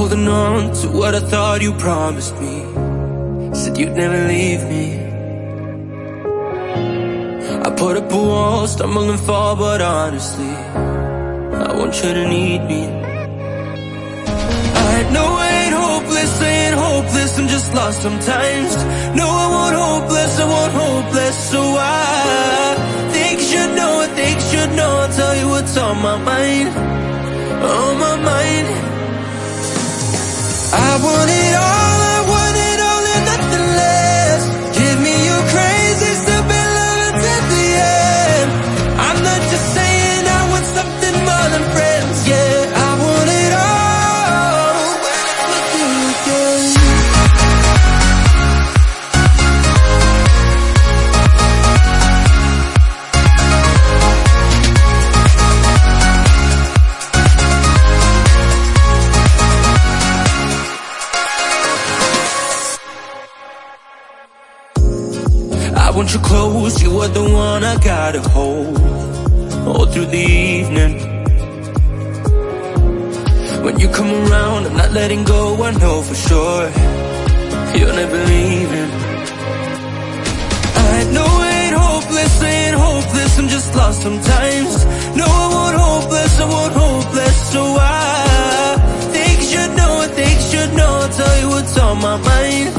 holding on to what I thought you promised me. Said you'd never leave me. I put up a wall, stumble and fall, but honestly, I want you to need me. I know I ain't hopeless, I ain't hopeless, I'm just lost sometimes. No, I want hopeless, I want hopeless. So I think you should know, I think you should know. I'll tell you what's on my mind, on my mind. I want it all, I want it all and nothing less. Give me your crazy, stupid love until the end. I'm not just saying I want something more than friends. Yeah, I want it all with you again. I want you close, you are the one I gotta hold all through the evening. When you come around, I'm not letting go, I know for sure you're never leaving. I know I ain't hopeless, I ain't hopeless, I'm just lost sometimes. No, I want hopeless, I want hopeless. So I think you should know, I think you should know. I'll tell you what's on my mind,